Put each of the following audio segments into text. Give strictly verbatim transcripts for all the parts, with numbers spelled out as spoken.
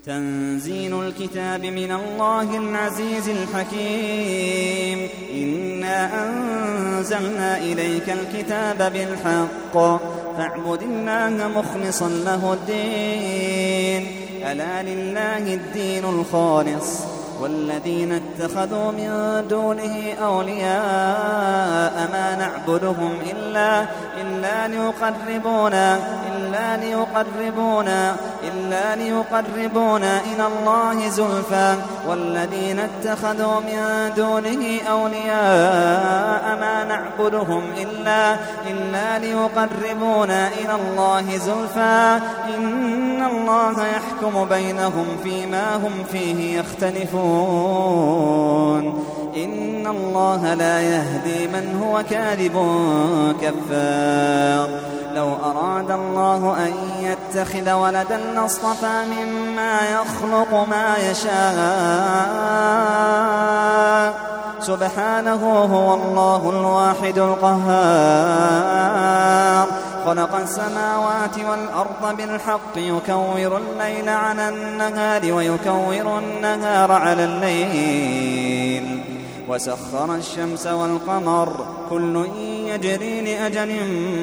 تنزيل الكتاب من الله العزيز الحكيم. إنا أنزلنا إليك الكتاب بالحق فاعبد الله مخلصا له الدين. ألا لله الدين الخالص والذين اتخذوا من دونه أولياء ما نعبدهم إلا إلا ليقربونا إلا ليقربونا إلا ليقربونا إلى الله زلفى والذين اتخذوا من دونه أولياء ما نعبدهم إلا إلا ليقربونا إلى الله زلفى إن الله يحكم بينهم فيما هم فيه يختلفون. إن الله لا يهدي من هو كاذب كفار. لو أراد الله أن يتخذ ولدا لاصطفى مما يخلق ما يشاء سبحانه هو الله الواحد القهار. خلق السماوات والأرض بالحق يكور الليل على النهار ويكور النهار على الليل وسخر الشمس والقمر كل يجري لأجل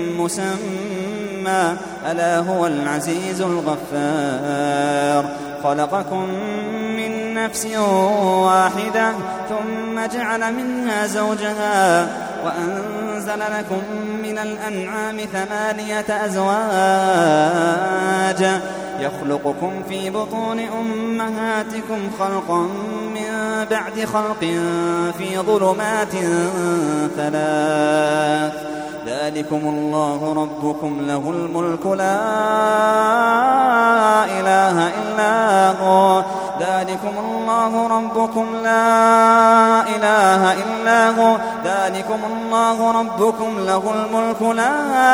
مسمى ألا هو العزيز الغفار. خلقكم من نفس واحدة ثم جعل منها زوجها وأنزل لكم من الأنعام ثمانية أزواج يخلقكم في بطون أمهاتكم خلقا من بعد خلق في ظلمات ثلاث. ذلكم الله ربكم له الملك لا إله إلا هو. ذلكم الله ربكم لا إله إلا هو. ذلكم الله ربكم له الملك لا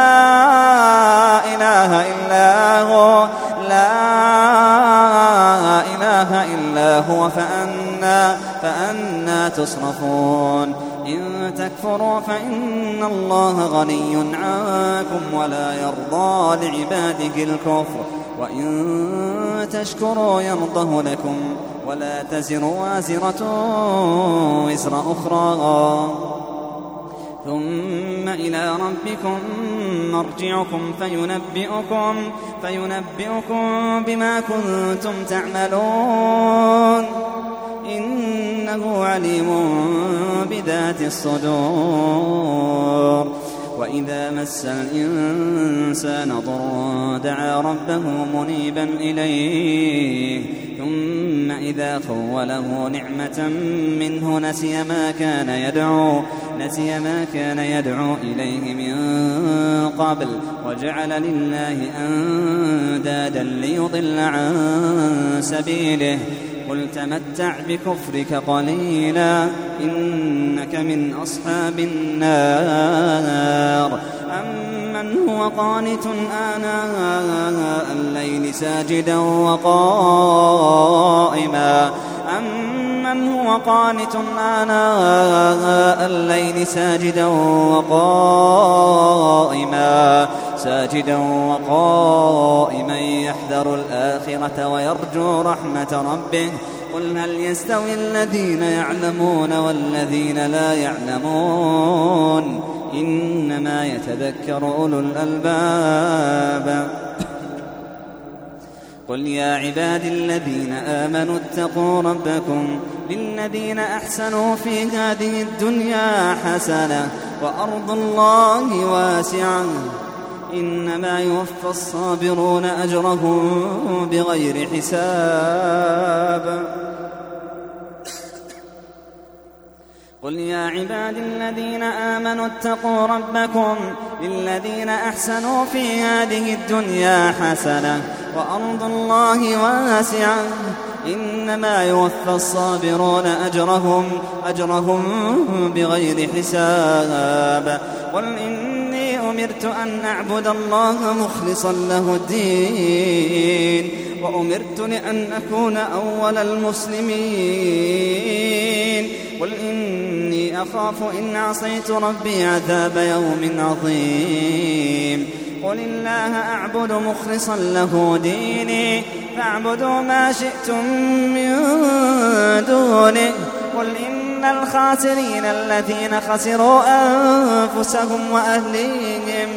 إله إلا هو. لا إله إلا هو فأنا, فأنا تصرفون. إن تكفروا فإن الله غني عنكم ولا يرضى لعباده الكفر وإن تشكروا يرضه لكم ولا تزر وازرة وزر أخرى ثم إلى ربكم مرجعكم فينبئكم, فينبئكم بما كنتم تعملون إنه عليم بذات الصدور. وإذا مس الإنسان ضر دعا ربه منيبا إليه ثم إذا خوله نعمة منه نسي ما كان يدعو نسي ما كان يدعو إليه من قبل وجعل لله أندادا ليضل عن سبيله. قل تمتع بكفرك قليلا إنك من أصحاب النار. أمن هو قانت آناء الليل ساجدا وقائما أمن هو قانت آناء الليل ساجدا وقائما ساجدا وقائما يحذر الآخرة ويرجو رحمة ربه. قل هل يستوي الذين يعلمون والذين لا يعلمون إنما يتذكر أولو الألباب. قل يا عبادي الذين آمنوا اتقوا ربكم للذين أحسنوا في هذه الدنيا حسنة وأرض الله واسعة إنما يوفى الصابرون أجرهم بغير حساب. قل يا عبادي الذين آمنوا اتقوا ربكم للذين أحسنوا في هذه الدنيا حسنة وأرض الله واسعة إنما يوفى الصابرون أجرهم, أجرهم بغير حساب. قل إني أمرت أن أعبد الله مخلصا له الدين وأمرت لأن أكون أول المسلمين. قل إني أخاف إن عصيت ربي عذاب يوم عظيم. قل الله أعبد مخلصا له ديني فاعبدوا ما شئتم من دونه. قل إن الخاسرين الذين خسروا أنفسهم وأهليهم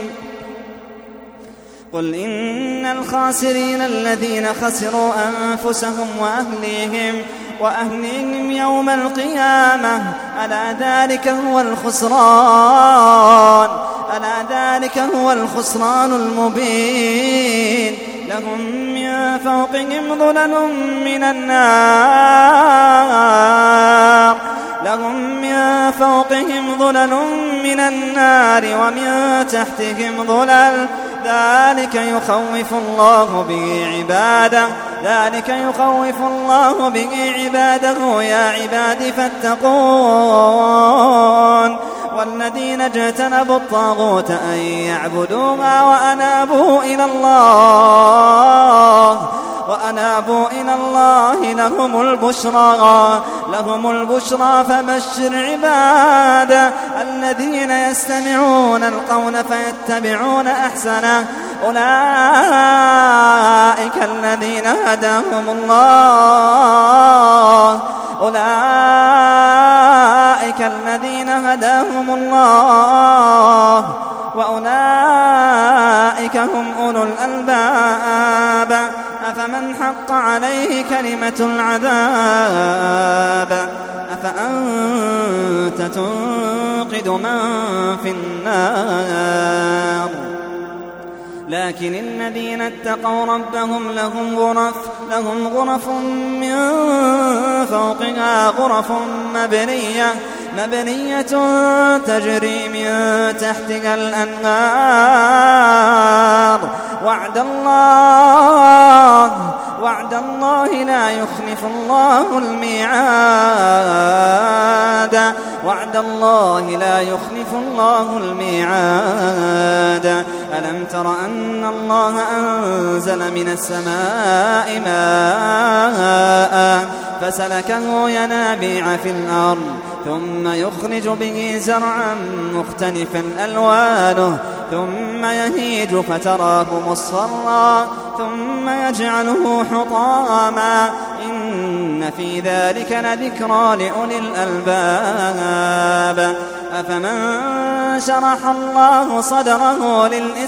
قل إن الخاسرين الذين خسروا أنفسهم وأهليهم وأهليهم يوم القيامة ألا ذلك هو الخسران ألا ذلك هو الخسران المبين. لهم من فوقهم ظلل من النار لهم من فوقهم ظلل من النار ومن تحتهم ظلل ذلك يخوف الله به عباده ذلك يخوف الله به عباده يا عباد فاتقون. والذين اجتنبوا الطاغوت أن يعبدوها وأنابوا إلى الله وأنابوا إلى الله لهم البشرى لهم البشرى فبشر عباد الذين يستمعون القول فيتبعون أحسنه أولئك الذين هداهم الله أولئك الذين هداهم الله وأولئك هم أولو الألباب. أفمن حق عليه كلمة العذاب أفأنت تنقذ من في النار. لكن الذين اتقوا ربهم لهم غرف لهم غرف من فوقها غرف مبنية مبنية تجري من تحتها الأنهار وعد الله وعد الله لا يخلف الله الميعاد وعد الله لا يخلف الله الميعاد. ألم تر أن الله أنزل من السماء ماء فسلكه ينابيع في الأرض ثم يخرج به زرعا مختلفا ألوانه ثم يهيج فتراه مصفرا ثم يجعله حطاما إن في ذلك لذكرى لأولي الألباب. أفمن شرح الله صدره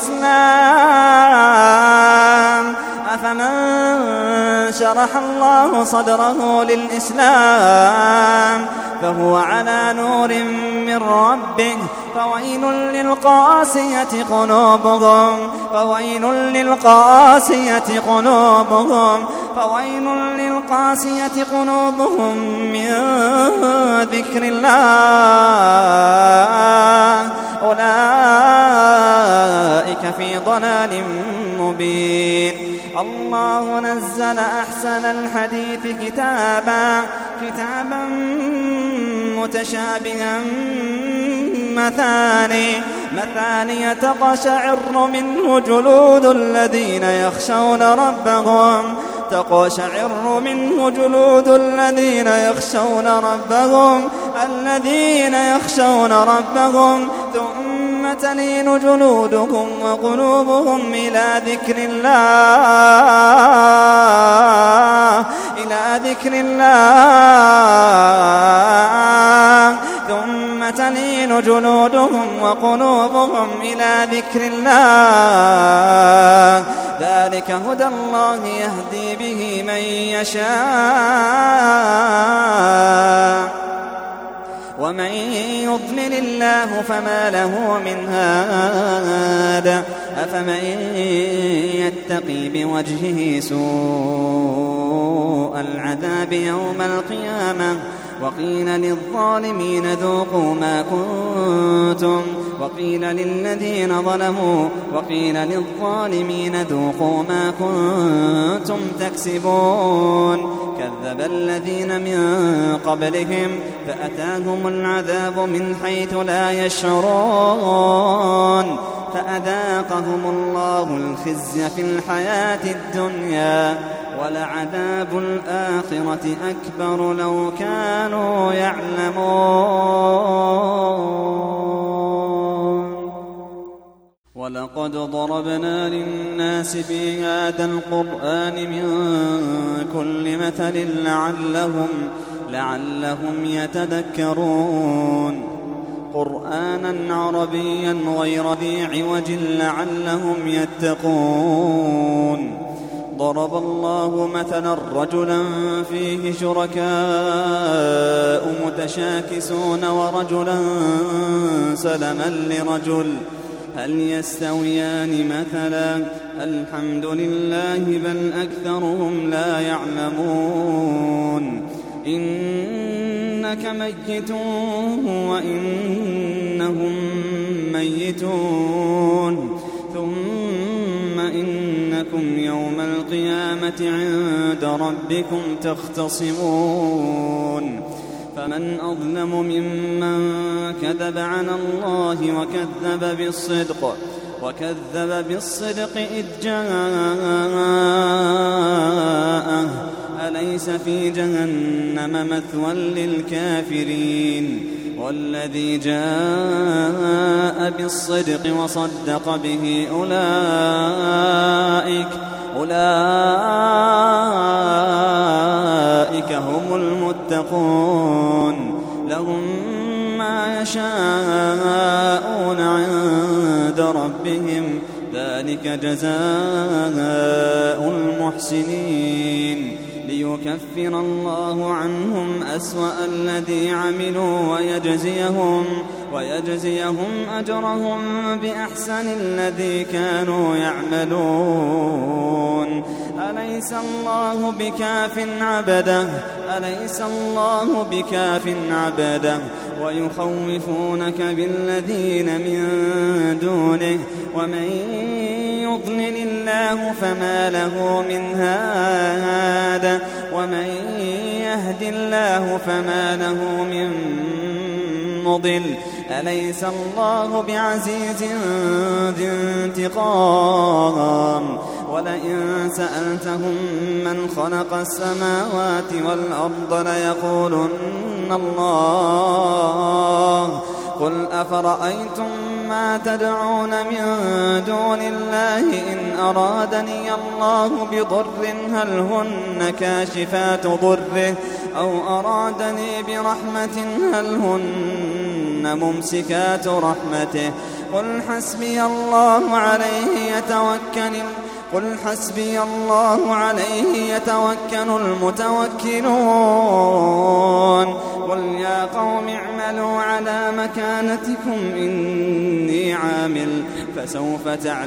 للإسلام أفمن شرح الله صدره للإسلام فهو على نور من ربه فويل للقاسية قلوبهم فويل للقاسية قلوبهم فويل للقاسية قلوبهم من ذكر الله أولئك في ضلال مبين. الله نزل أحسن الحديث كتابا كتابا متشابها مثاني مثاني تقشعر منه جلود الذين يخشون ربهم تقشعر منه جلود الذين يخشون ربهم الذين يخشون ربهم ثم تلين جلودهم وقلوبهم إلى ذكر الله إلى ذكر الله ثم تلين جلودهم وقلوبهم إلى ذكر الله ذلك هدى الله يهدي به من يشاء ومن يضلل الله فما له من هاد. أفمن يتقي بوجهه سوء العذاب يوم القيامة وقيل للظالمين ذوقوا ما كنتم وقيل للذين ظلموا وقيل للظالمين ذوقوا ما كنتم تكسبون. كذب الذين من قبلهم فأتاهم العذاب من حيث لا يشعرون فأذاقهم الله الخزي في الحياة الدنيا ولعذاب الآخرة أكبر لو كانوا يعلمون. ولقد ضربنا للناس في هذا القرآن من كل مثل لعلهم, لعلهم يتذكرون قرآنا عربيا غير ذي عوج لعلهم يتقون ضرب الله مثلا رجلا فيه شركاء متشاكسون ورجلا سلما لرجل هل يستويان مثلا الحمد لله بل أكثرهم لا يعلمون إنك ميت وإنهم ميتون ثم إنكم يوم القيامة عند ربكم تختصمون فمن أظلم ممن كذب على الله وكذب بالصدق وكذب بالصدق إذ جاءه أليس في جهنم مثوى للكافرين والذي جاء بالصدق وصدق به أولئك أولئك هم المتقون لهم ما يشاءون عند ربهم ذلك جزاء المحسنين ليكفر الله عنهم أسوأ الذي عملوا ويجزيهم, ويجزيهم أجرهم بأحسن الذي كانوا يعملون أليس الله بكاف عبده أليس الله بكاف عبده ويخوفونك بالذين من دونه ومن يضلل الله فما له من هاد ومن يهد الله فما له من مضل أليس الله بعزيز ذي انتقام ولئن سألتهم من خلق السماوات والأرض ليقولن الله قل أفرأيتم ما تدعون من دون الله إن أرادني الله بضر هل هن كاشفات ضره أو أرادني برحمة هل هن ممسكات رحمته قل حسبي الله عليه يتوكل قل حسبي الله عليه يتوكل المتوكلون قل يا قوم اعملوا على مكانتكم إني عامل فسوف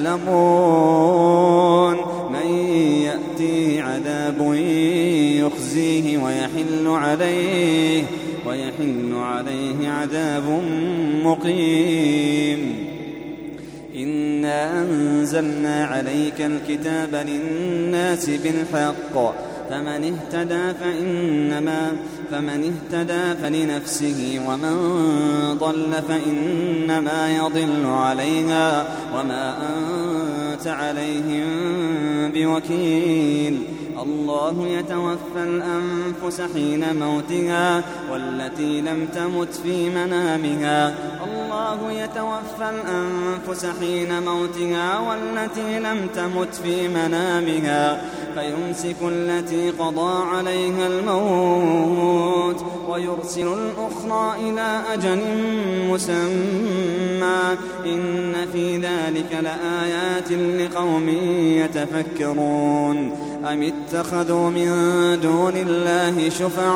تعلمون من يأتيه عذاب يخزيه ويحل عليه ويحل عليه عذاب مقيم إنا أنزلنا عليك الكتاب للناس بالحق فمن اهتدى فإنما فمن اهتدى فلنفسه ومن ضل فإنما يضل عليها وما أنت عليهم بوكيل الله يتوفى الأنفس حين موتها والتي لم تمت في منامها الله يتوفى الأنفس حين موتها والتي لم تمت في منامها فيمسك التي قضى عليها الموت ويرسل الأخرى إلى أجل مسمى إن في ذلك لآيات لقوم يتفكرون أم اتخذوا من دون الله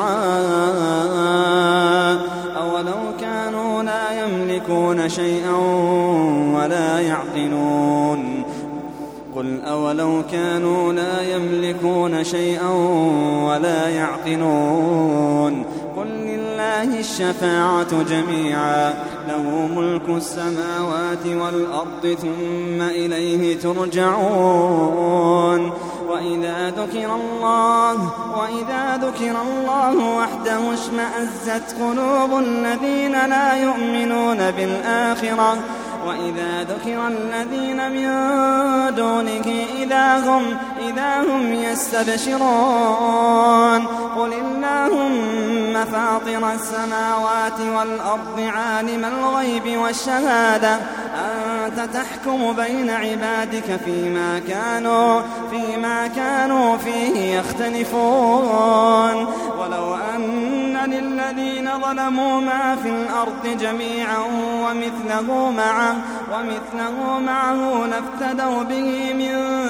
شفعاء أولو كانوا لا يملكون شيئا ولا يعقلون قل أولو كانوا لا يملكون شيئا ولا يعقلون قل لله الشفاعة جميعا له ملك السماوات والأرض ثم إليه ترجعون وإذا ذكر الله وإذا ذكر الله وحده اشمأزت قلوب الذين لا يؤمنون بالآخرة وإذا ذكر الذين من دونه إذا هم, إذا هم يستبشرون قل اللهم فاطر السماوات والأرض عالم الغيب والشهادة أنت أنت تحكم بين عبادك فيما كانوا, فيما كانوا فيه يختلفون ولو أن للذين ظلموا ما في الأرض جميعا ومثله معه, ومثله معه لافتدوا به من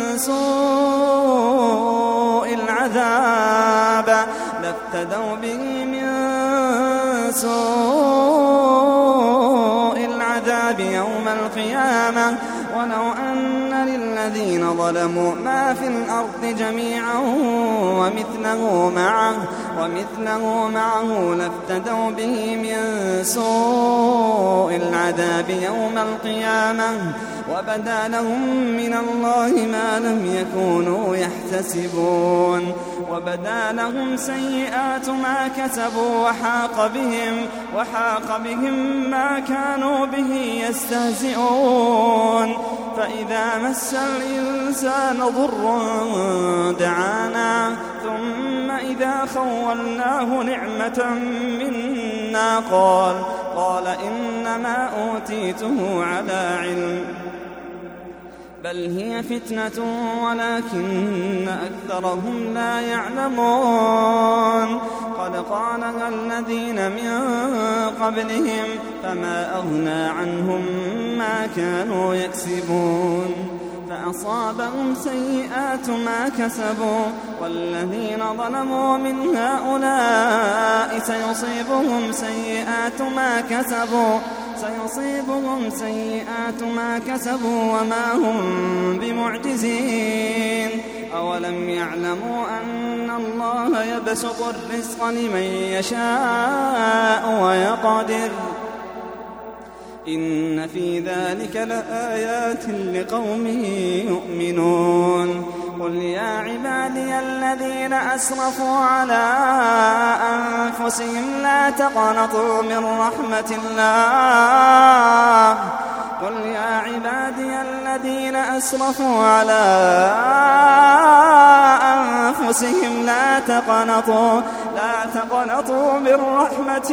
سوء العذاب لافتدوا به من سوء العذاب يوم القيامة ولو أن للذين ظلموا ما في الأرض جميعا ومثله معه, ومثله معه لافتدوا به من سوء العذاب يوم القيامة وبدا لهم من الله ما لم يكونوا يحتسبون وبدا لهم سيئات ما كسبوا وحاق بهم, وحاق بهم ما كانوا به يستهزئون فإذا مس الإنسان ضر دعانا ثم إذا خولناه نعمة منا قال, قال إنما أوتيته على علم بل هي فتنة ولكن أكثرهم لا يعلمون قد قالها الذين من قبلهم فما أغنى عنهم ما كانوا يكسبون فأصابهم سيئات ما كسبوا والذين ظلموا من هؤلاء سيصيبهم سيئات ما كسبوا سيصيبهم سيئات ما كسبوا وما هم بمعجزين أولم يعلموا أن الله يبسط الرزق لمن يشاء ويقدر إن في ذلك لآيات لقوم يؤمنون قل يا عبادي الذين أسرفوا على أنفسهم لا تقنطوا من رحمة الله قل يا عبادي الذين أسرفوا على أنفسهم لا تقنطوا لا تقنطوا من رحمة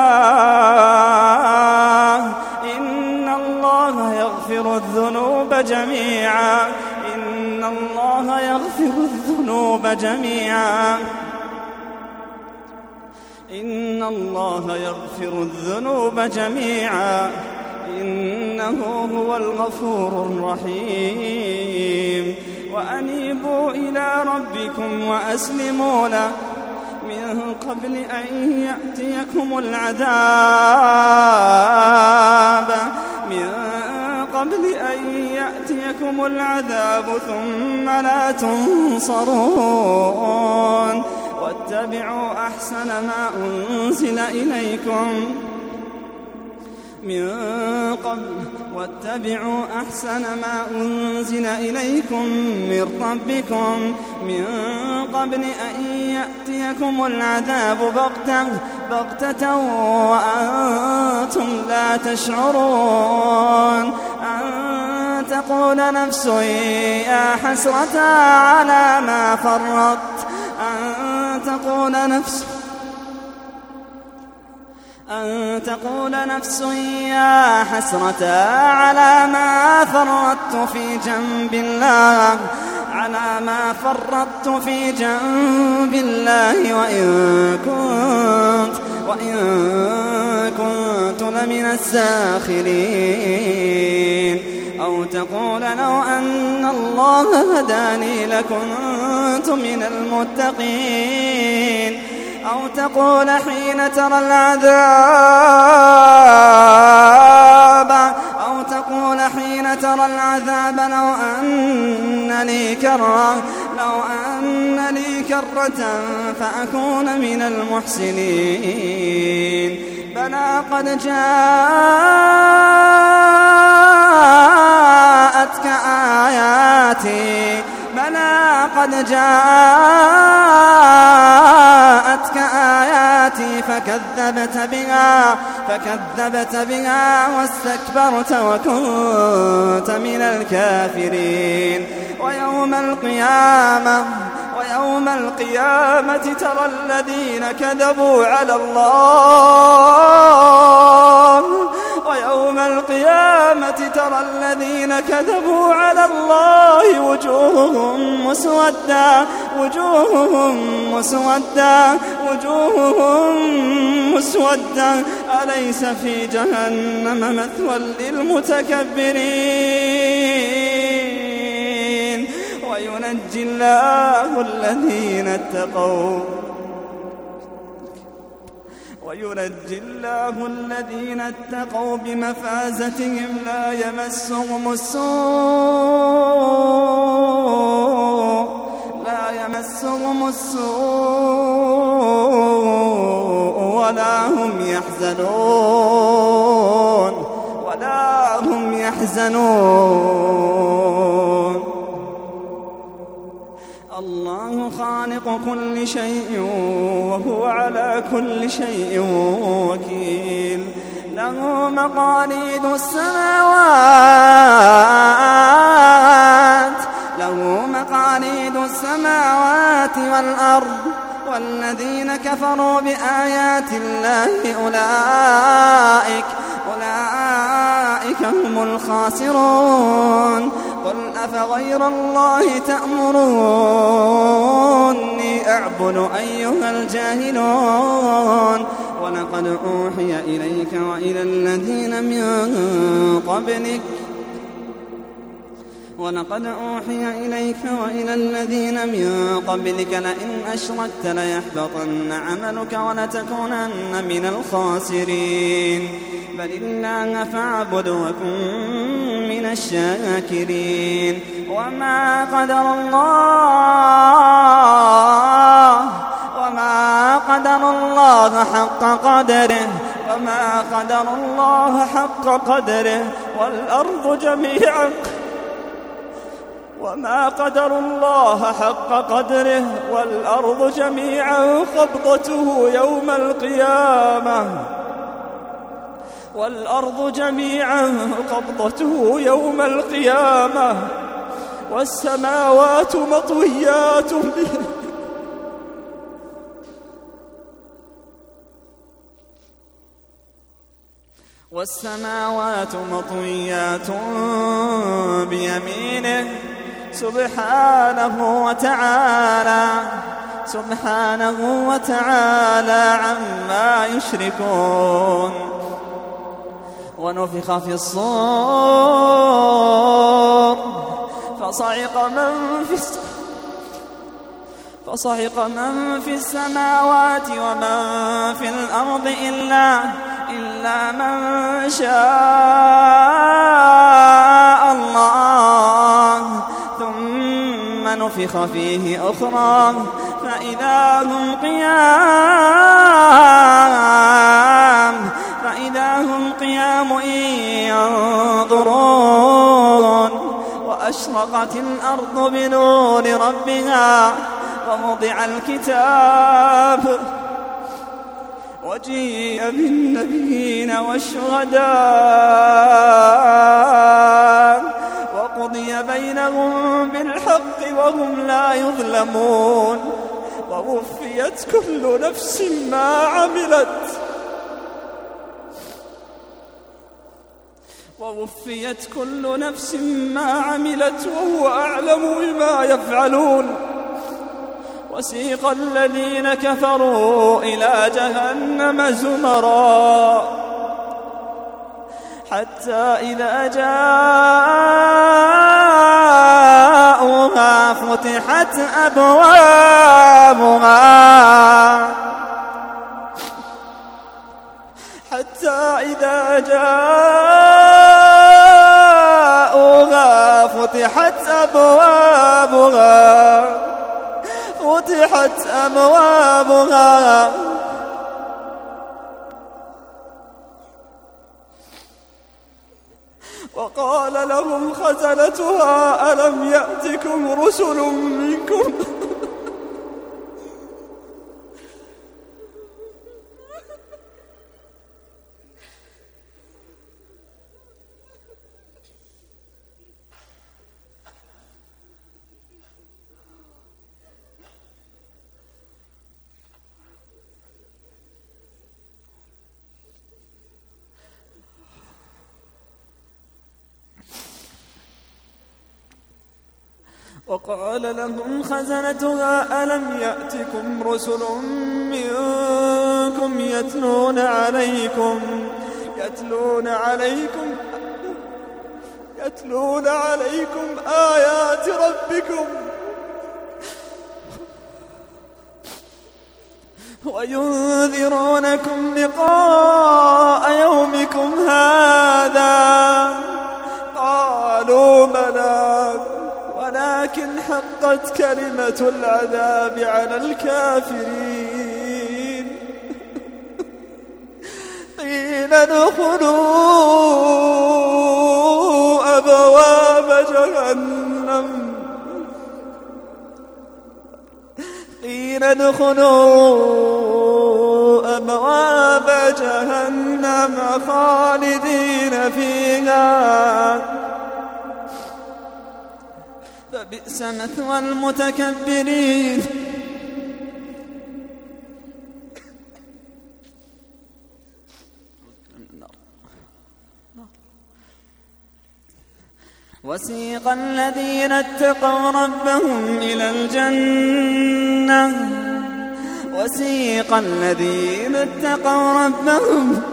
الله إن الله يغفر الذنوب جميعا إن الله يغفر الذنوب جميعا إن الله يغفر الذنوب جميعا إنه هو الغفور الرحيم وأنيبوا إلى ربكم وأسلموا له من قبل أن يأتيكم العذاب من قبل أن يأتيكم العذاب ثم لا تنصرون واتبعوا أحسن ما أنزل إليكم من قبل واتبعوا أحسن ما أنزل إليكم من ربكم من قبل أن يأتيكم العذاب بغتة بغتة وأنتم لا تشعرون أن تقول نفس يا حسرة على ما فرطت أن تقول نفس أن تقول نفس يا حسرة على ما فرطت في جنب الله على ما فرطت في جنب الله وإن كنت وإن كنت لمن الساخرين أو تقول لو أن الله هداني لكنت من المتقين أو تقول حين ترى العذاب أو تقول حين ترى العذاب لو أن لي كرة لو أن لي كرة فأكون من المحسنين بلى قد جاءتك آياتي بلى قد جاءتك آياتي فكذبت بها فكذبت بها واستكبرت وكنت من الكافرين ويوم القيامة ويوم القيامة ترى الذين كذبوا على الله ويوم القيامة ترى الذين كذبوا على الله وجوههم مسودة وجوههم مسودة وجوههم مسودة أليس في جهنم مثوى للمتكبرين وينجي الله الذين اتقوا وينجي الله الذين اتقوا بمفازتهم لا يمسهم السوء لا يمسهم السوء ولا هم يحزنون ولا هم يحزنون. الله خالق كل شيء وهو على كل شيء وكيل له مقاليد السماوات له مقاليد السماوات والأرض والذين كفروا بآيات الله أولئك أولئك هم الخاسرون. قل أفغير الله تأمروني أعبد أيها الجاهلون ولقد أوحي إليك وإلى الذين من قبلك ولقد أوحي إليك وإلى الذين من قبلك لئن أشركت ليحبطن عملك ولتكونن من الخاسرين. بل الله فاعبد وكن من الشاكرين. وما قدر الله وما قدر الله حق قدره وما قدر الله حق قدره والأرض جميعا وما قدر الله حق قدره والأرض جميعا قبضته يوم القيامة والأرض جميعا قبضته يوم القيامة والسماوات مطويات به والسماوات مطويات بيمينه سبحانه وتعالى سبحانه وتعالى عما يشركون. ونفخ في الصور فصعق من في فصعق من في السماوات ومن في الأرض إلا إلا من شاء الله ثم نفخ فيه أخرى فإذا هم قيام فإذا هم قيام ينظرون. وأشرقت الأرض بنور ربها ووضع الكتاب وجيء بالنبيين والشهداء وقضي بينهم بالحق وهم لا يظلمون. ووفيت كل نفس ما عملت ووفيت كل نفس ما عملت وهو أعلم بما يفعلون. وسيق الذين كفروا إلى جهنم زمرا حتى إذا جاءوها فتحت أبوابها حتى إذا جاءوها فتحت أبوابها فتحت أبوابها وقال لهم خزنتها ألم يأتكم رسل منكم وقال لهم خزنتها ألم يأتكم رسل منكم يتلون عليكم يتلون عليكم يتلون عليكم آيات ربكم وينذرونكم لقاء يومكم هذا؟ قالوا بلى ولكن حقت كلمة العذاب على الكافرين. قيل ادخلوا أبواب جهنم قيل ادخلوا أبواب جهنم خالدين فيها فبئس مثوى المتكبرين. وسيق الذين اتقوا ربهم إلى الجنة وسيق الذين اتقوا ربهم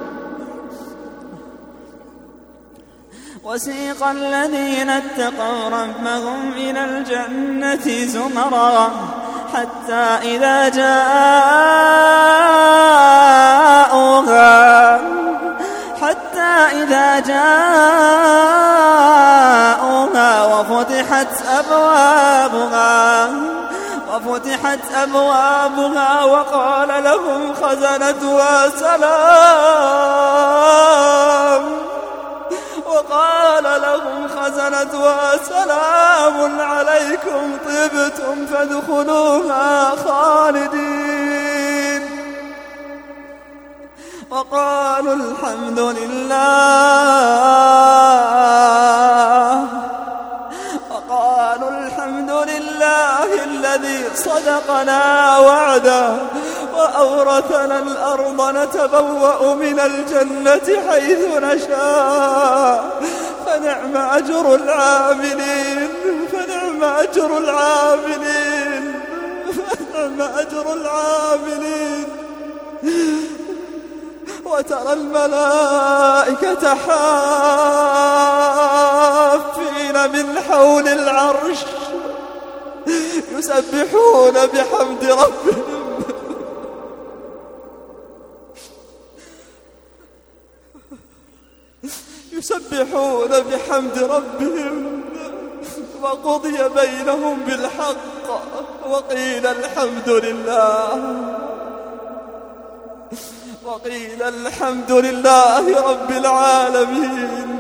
وسيق الذين اتقوا ربهم إلى الجنة زمرا حتى إذا جاءوها حتى إذا جاءوها وفتحت أبوابها وفتحت أبوابها وقال لهم خزنتها سلام وقال لهم خزنتها سلام عليكم طبتم فادخلوها خالدين. وقالوا الحمد لله وقالوا الحمد لله الذي صدقنا وعده وأورثنا الأرض نتبوأ من الجنة حيث نشاء فنعم أجر العاملين فنعم أجر العاملين فنعم أجر العاملين. وترى الملائكة حافين من حول العرش يسبحون بحمد ربهم يسبحون بحمد ربهم وقضي بينهم بالحق وقيل الحمد لله وقيل الحمد لله رب العالمين.